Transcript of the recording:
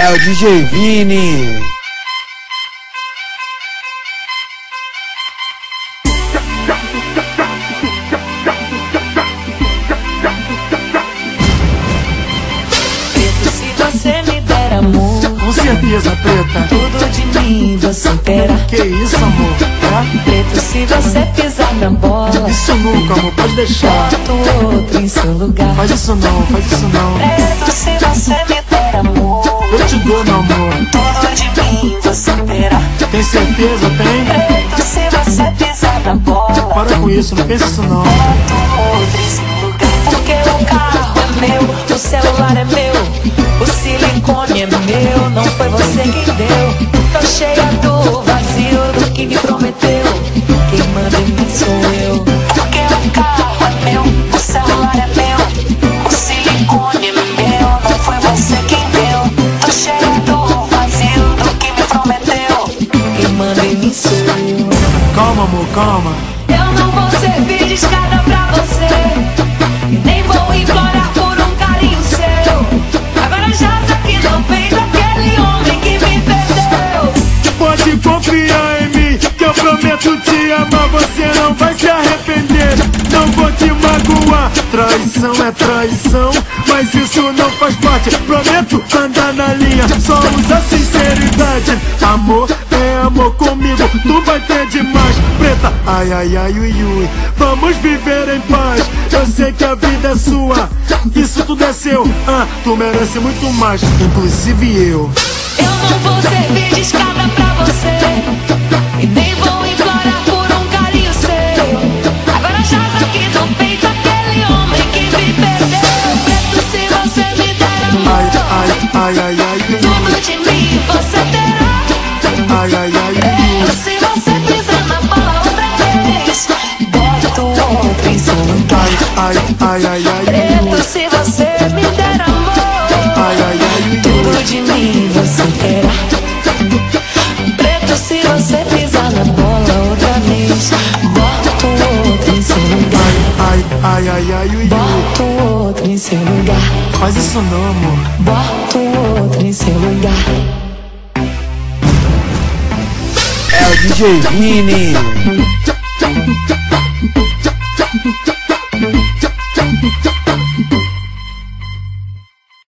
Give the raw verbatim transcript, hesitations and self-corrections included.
É o D J Vini. Preto, se você me der amor, com certeza, preta, tudo de mim você terá. que isso, amor? É? Preto, se você pisar na bola, Isso nunca, amor, pode deixar. boto outro em seu lugar. Faz isso não, faz isso não. Preto, se você me der amor, Eu te dou, meu amor. tudo de mim você terá. Tem certeza, tem? Preto, se você pisar na bola, Para com isso, não pensa isso não. boto outro em seu lugar. Porque o carro é meu, o celular é meu, o silicone é meu, não foi você quem deu. Tô cheia do vazio do que me prometeu, quem manda em mim sou eu. Porque o carro é meu, o celular é meu, o silicone é meu, não foi você quem deu. Tô cheia do vazio do que me prometeu, quem manda em mim sou eu. Calma, amor, calma. Eu não vou servir de escada pra você, e nem vou implorar por um carinho seu. Agora já aqui no peito aquele homem que me perdeu. Pode confiar em mim, que eu prometo te amar. Você não vai se arrepender, não vou te magoar. Traição é traição, mas isso não faz parte. Prometo andar na linha, só usa sinceridade. Amor é amor comigo, tu vai ter demais. Preta, ai, ai, ai, ui, ui, vamos viver em paz. Eu sei que a vida é sua, isso tudo é seu. Ah, tu merece muito mais, inclusive eu. Eu não vou servir de escada pra você, e nem vou implorar por um carinho seu. Agora já aqui no peito aquele homem que me perdeu. Preto, se você me der Ai, amor, ai, ai, ai, ai, ui, ui. tudo de mim você terá. Ai, ai, ai, ui, ui. Preto, se você pisar na bola outra vez, boto outro em seu lugar. Ai, ai, ai, ai, ui, ui. Preto, se você me der amor, Ai, ai, ai, ui, ui. tudo de mim você terá. Preto, se você pisar na bola outra vez, boto outro em seu lugar. Ai, ai, ai, ai, ui, ui. Boto outro em seu lugar. Faz isso não, amor. Boto outro em seu lugar. É o D J Vini.